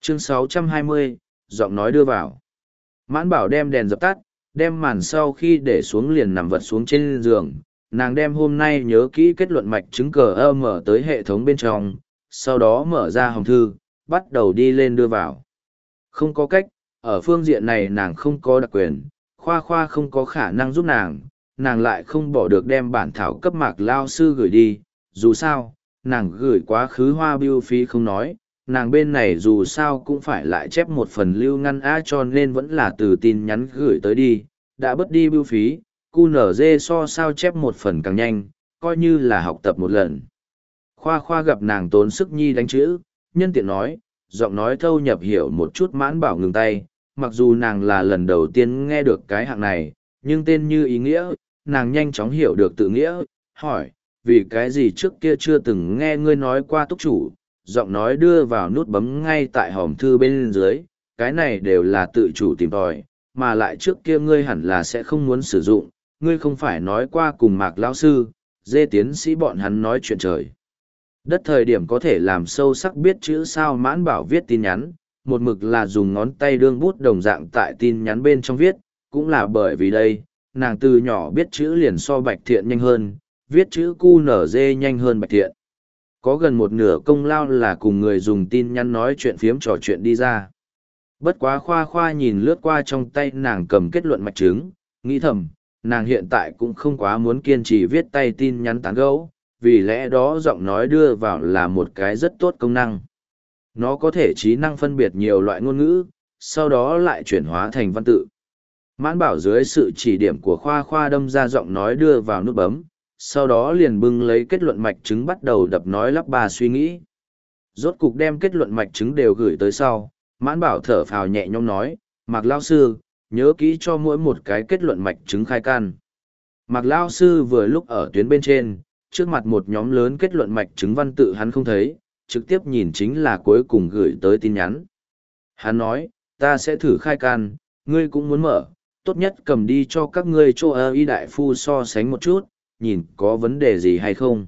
Chương 620, giọng nói đưa vào. Mãn Bảo đem đèn dập tắt, đem màn sau khi để xuống liền nằm vật xuống trên giường. Nàng đem hôm nay nhớ kỹ kết luận mạch chứng cờ mở tới hệ thống bên trong, sau đó mở ra hòm thư, bắt đầu đi lên đưa vào. Không có cách, ở phương diện này nàng không có đặc quyền, khoa khoa không có khả năng giúp nàng lại không bỏ được đem bản thảo cấp Mạc Lao sư gửi đi, dù sao, nàng gửi quá khứ hoa bưu phí không nói, nàng bên này dù sao cũng phải lại chép một phần lưu ngăn á cho nên vẫn là từ tin nhắn gửi tới đi, đã bớt đi bưu phí, QNZ so sao chép một phần càng nhanh, coi như là học tập một lần. Khoa khoa gặp nàng tốn sức nhi đánh chữ, nhân tiện nói, giọng nói thâu nhập hiểu một chút. Mãn Bảo ngừng tay, mặc dù nàng là lần đầu tiên nghe được cái hạng này, nhưng tên như ý nghĩa, nàng nhanh chóng hiểu được tự nghĩa, hỏi, vì cái gì trước kia chưa từng nghe ngươi nói qua túc chủ, giọng nói đưa vào nút bấm ngay tại hòm thư bên dưới, cái này đều là tự chủ tìm tòi, mà lại trước kia ngươi hẳn là sẽ không muốn sử dụng, ngươi không phải nói qua cùng Mạc lão sư, Dê tiến sĩ bọn hắn nói chuyện trời đất thời điểm có thể làm sâu sắc biết chữ sao. Mãn Bảo viết tin nhắn, một mực là dùng ngón tay đương bút đồng dạng tại tin nhắn bên trong viết, cũng là bởi vì đây, nàng từ nhỏ biết chữ liền so Bạch Thiện nhanh hơn, viết chữ QNZ nhanh hơn Bạch Thiện. Có gần một nửa công lao là cùng người dùng tin nhắn nói chuyện phiếm trò chuyện đi ra. Bất quá khoa khoa nhìn lướt qua trong tay nàng cầm kết luận mạch chứng, nghĩ thầm, nàng hiện tại cũng không quá muốn kiên trì viết tay tin nhắn tán gẫu, vì lẽ đó giọng nói đưa vào là một cái rất tốt công năng. Nó có thể trí năng phân biệt nhiều loại ngôn ngữ, sau đó lại chuyển hóa thành văn tự. Mãn Bảo dưới sự chỉ điểm của khoa khoa đâm ra giọng nói đưa vào nút bấm, sau đó liền bưng lấy kết luận mạch chứng bắt đầu đập nói lắp bà suy nghĩ. Rốt cục đem kết luận mạch chứng đều gửi tới sau, Mãn Bảo thở phào nhẹ nhõm nói, Mạc Lao sư, nhớ kỹ cho mỗi một cái kết luận mạch chứng khai can. Mạc Lao sư vừa lúc ở tuyến bên trên, trước mặt một nhóm lớn kết luận mạch chứng văn tự hắn không thấy, trực tiếp nhìn chính là cuối cùng gửi tới tin nhắn. Hắn nói, ta sẽ thử khai can, ngươi cũng muốn mở, tốt nhất cầm đi cho các ngươi cho y đại phu so sánh một chút, nhìn có vấn đề gì hay không.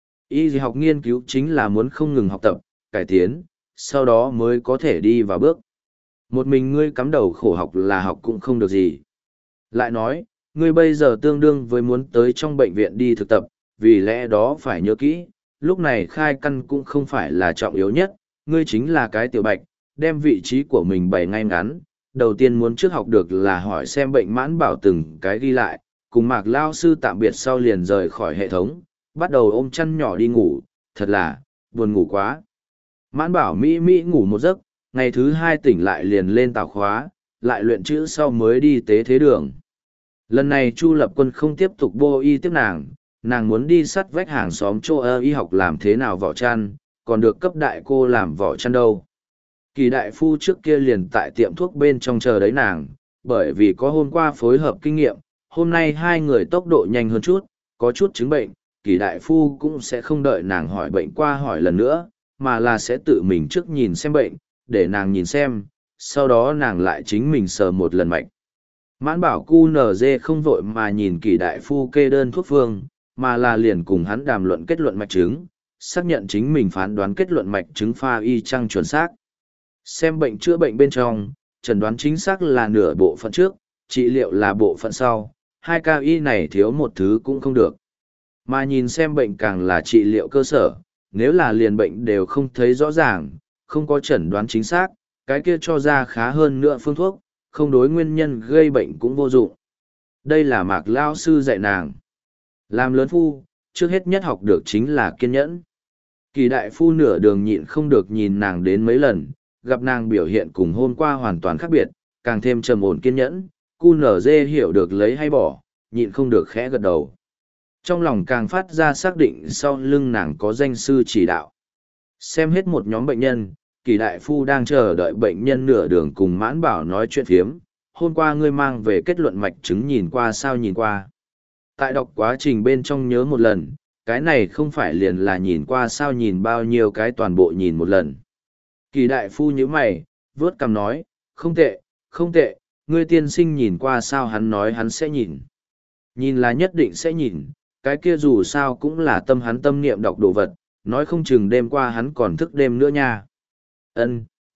Y học nghiên cứu chính là muốn không ngừng học tập, cải tiến, sau đó mới có thể đi vào bước. Một mình ngươi cắm đầu khổ học là học cũng không được gì. Lại nói, ngươi bây giờ tương đương với muốn tới trong bệnh viện đi thực tập, vì lẽ đó phải nhớ kỹ, lúc này khai căn cũng không phải là trọng yếu nhất, ngươi chính là cái tiểu bạch, đem vị trí của mình bày ngay ngắn. Đầu tiên muốn trước học được là hỏi xem bệnh. Mãn Bảo từng cái ghi lại, cùng Mạc Lao sư tạm biệt sau liền rời khỏi hệ thống, bắt đầu ôm chăn nhỏ đi ngủ, thật là, buồn ngủ quá. Mãn Bảo mỹ ngủ một giấc, ngày thứ hai tỉnh lại liền lên tàu khóa, lại luyện chữ sau mới đi tế thế đường. Lần này Chu Lập Quân không tiếp tục bô y tiếp nàng muốn đi sắt vách hàng xóm cho y học làm thế nào vỏ chăn, còn được cấp đại cô làm vỏ chăn đâu. Kỳ đại phu trước kia liền tại tiệm thuốc bên trong chờ đấy nàng, bởi vì có hôm qua phối hợp kinh nghiệm, hôm nay hai người tốc độ nhanh hơn chút, có chút chứng bệnh, Kỳ đại phu cũng sẽ không đợi nàng hỏi bệnh qua hỏi lần nữa, mà là sẽ tự mình trước nhìn xem bệnh, để nàng nhìn xem, sau đó nàng lại chính mình sờ một lần mạch. Mãn Bảo QNZ không vội mà nhìn Kỳ đại phu kê đơn thuốc phương, mà là liền cùng hắn đàm luận kết luận mạch chứng, xác nhận chính mình phán đoán kết luận mạch chứng pha y chang chuẩn xác. Xem bệnh chữa bệnh bên trong, chẩn đoán chính xác là nửa bộ phận trước, trị liệu là bộ phận sau, hai ca y này thiếu một thứ cũng không được. Mà nhìn xem bệnh càng là trị liệu cơ sở, nếu là liền bệnh đều không thấy rõ ràng, không có chẩn đoán chính xác, cái kia cho ra khá hơn nữa phương thuốc, không đối nguyên nhân gây bệnh cũng vô dụng. Đây là Mạc Lao sư dạy nàng. Làm lớn phu, trước hết nhất học được chính là kiên nhẫn. Kỳ đại phu nửa đường nhịn không được nhìn nàng đến mấy lần, gặp nàng biểu hiện cùng hôm qua hoàn toàn khác biệt, càng thêm trầm ổn kiên nhẫn, QNZ hiểu được lấy hay bỏ, nhịn không được khẽ gật đầu. Trong lòng càng phát ra xác định sau lưng nàng có danh sư chỉ đạo. Xem hết một nhóm bệnh nhân, Kỳ đại phu đang chờ đợi bệnh nhân nửa đường cùng Mãn Bảo nói chuyện phiếm. Hôm qua ngươi mang về kết luận mạch chứng nhìn qua sao nhìn qua. Tại đọc quá trình bên trong nhớ một lần, cái này không phải liền là nhìn qua sao nhìn bao nhiêu cái toàn bộ nhìn một lần. Kỳ đại phu nhíu mày, vớt cằm nói, không tệ, không tệ, ngươi tiên sinh nhìn qua sao hắn nói hắn sẽ nhìn. Nhìn là nhất định sẽ nhìn, cái kia dù sao cũng là tâm hắn tâm niệm đọc đồ vật, nói không chừng đêm qua hắn còn thức đêm nữa nha. Ân,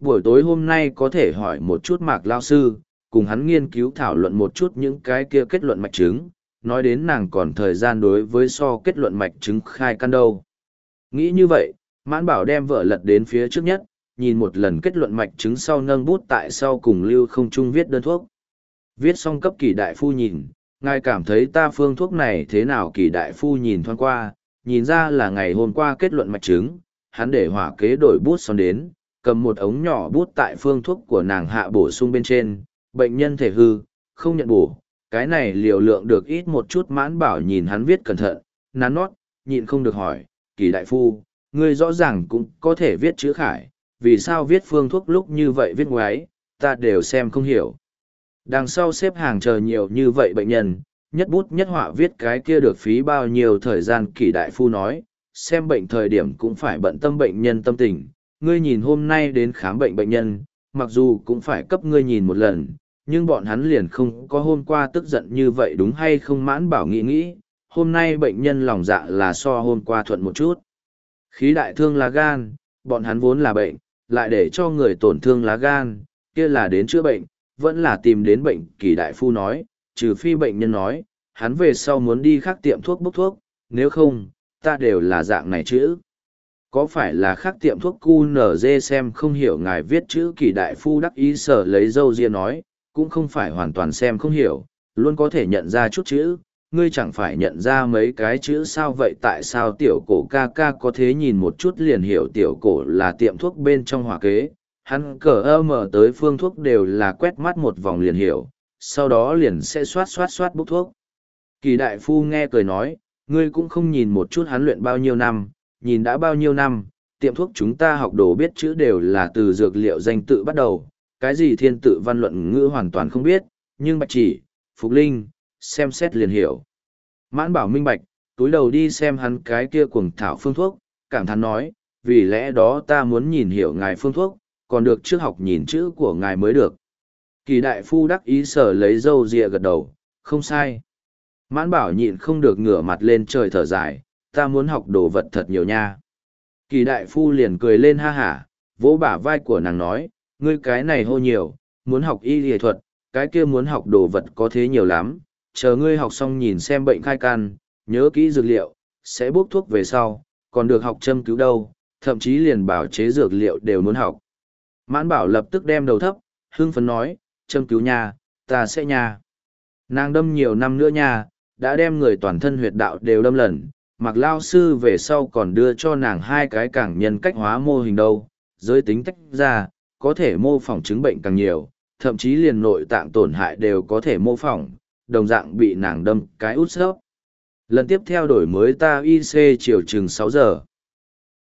buổi tối hôm nay có thể hỏi một chút Mạc Lao sư, cùng hắn nghiên cứu thảo luận một chút những cái kia kết luận mạch chứng, nói đến nàng còn thời gian đối với so kết luận mạch chứng khai căn đâu. Nghĩ như vậy, Mãn Bảo đem vợ lật đến phía trước nhất, nhìn một lần kết luận mạch chứng sau nâng bút tại sau cùng lưu không trung viết đơn thuốc. Viết xong cấp Kỳ đại phu nhìn, ngài cảm thấy ta phương thuốc này thế nào? Kỳ đại phu nhìn thoáng qua, nhìn ra là ngày hôm qua kết luận mạch chứng, hắn để hỏa kế đổi bút son đến, cầm một ống nhỏ bút tại phương thuốc của nàng hạ bổ sung bên trên, bệnh nhân thể hư, không nhận bổ, cái này liều lượng được ít một chút. Mãn Bảo nhìn hắn viết cẩn thận, nắn nót, nhịn không được hỏi, Kỳ đại phu, ngươi rõ ràng cũng có thể viết chữ khải, vì sao viết phương thuốc lúc như vậy viết ngoái, ta đều xem không hiểu. Đằng sau xếp hàng chờ nhiều như vậy bệnh nhân, nhất bút nhất họa viết cái kia được phí bao nhiêu thời gian? Kỳ đại phu nói, xem bệnh thời điểm cũng phải bận tâm bệnh nhân tâm tình, ngươi nhìn hôm nay đến khám bệnh bệnh nhân, mặc dù cũng phải cấp ngươi nhìn một lần, nhưng bọn hắn liền không có hôm qua tức giận như vậy đúng hay không? Mãn Bảo nghĩ, hôm nay bệnh nhân lòng dạ là so hôm qua thuận một chút. Khí đại thương lá gan, bọn hắn vốn là bệnh, lại để cho người tổn thương lá gan, kia là đến chữa bệnh, vẫn là tìm đến bệnh. Kỳ đại phu nói, trừ phi bệnh nhân nói, hắn về sau muốn đi khác tiệm thuốc bốc thuốc, nếu không, ta đều là dạng này chữ. Có phải là khác tiệm thuốc QNZ xem không hiểu ngài viết chữ? Kỳ đại phu đắc ý sở lấy dâu ria nói, cũng không phải hoàn toàn xem không hiểu, luôn có thể nhận ra chút chữ, ngươi chẳng phải nhận ra mấy cái chữ sao? Vậy tại sao tiểu cổ ca ca có thế nhìn một chút liền hiểu? Tiểu cổ là tiệm thuốc bên trong hỏa kế, hắn mở tới phương thuốc đều là quét mắt một vòng liền hiểu, sau đó liền sẽ xoát bốc thuốc. Kỳ đại phu nghe cười nói, ngươi cũng không nhìn một chút hắn luyện bao nhiêu năm, nhìn đã bao nhiêu năm, tiệm thuốc chúng ta học đồ biết chữ đều là từ dược liệu danh tự bắt đầu, cái gì thiên tự văn luận ngữ hoàn toàn không biết, nhưng bạch chỉ, phục linh, xem xét liền hiểu. Mãn Bảo minh bạch, túi đầu đi xem hắn cái kia cuồng thảo phương thuốc, cảm thán nói, vì lẽ đó ta muốn nhìn hiểu ngài phương thuốc, còn được trước học nhìn chữ của ngài mới được. Kỳ đại phu đắc ý sở lấy râu ria gật đầu, không sai. Mãn Bảo nhịn không được ngửa mặt lên trời thở dài, ta muốn học đồ vật thật nhiều nha. Kỳ đại phu liền cười lên ha hả, vỗ bả vai của nàng nói, ngươi cái này hô nhiều, muốn học y y thuật, cái kia muốn học đồ vật có thế nhiều lắm, chờ ngươi học xong nhìn xem bệnh khai căn, nhớ kỹ dược liệu, sẽ bốc thuốc về sau, còn được học châm cứu đâu, thậm chí liền bảo chế dược liệu đều muốn học. Mãn Bảo lập tức đem đầu thấp, hưng phấn nói, châm cứu nha, ta sẽ nha. Nàng đâm nhiều năm nữa nha, đã đem người toàn thân huyệt đạo đều đâm lần, Mạc Lao sư về sau còn đưa cho nàng 2 cái càng nhân cách hóa mô hình đâu, giới tính tách ra, có thể mô phỏng chứng bệnh càng nhiều, thậm chí liền nội tạng tổn hại đều có thể mô phỏng, đồng dạng bị nàng đâm cái út sấp. Lần tiếp theo đổi mới ta IC chiều chừng 6 giờ.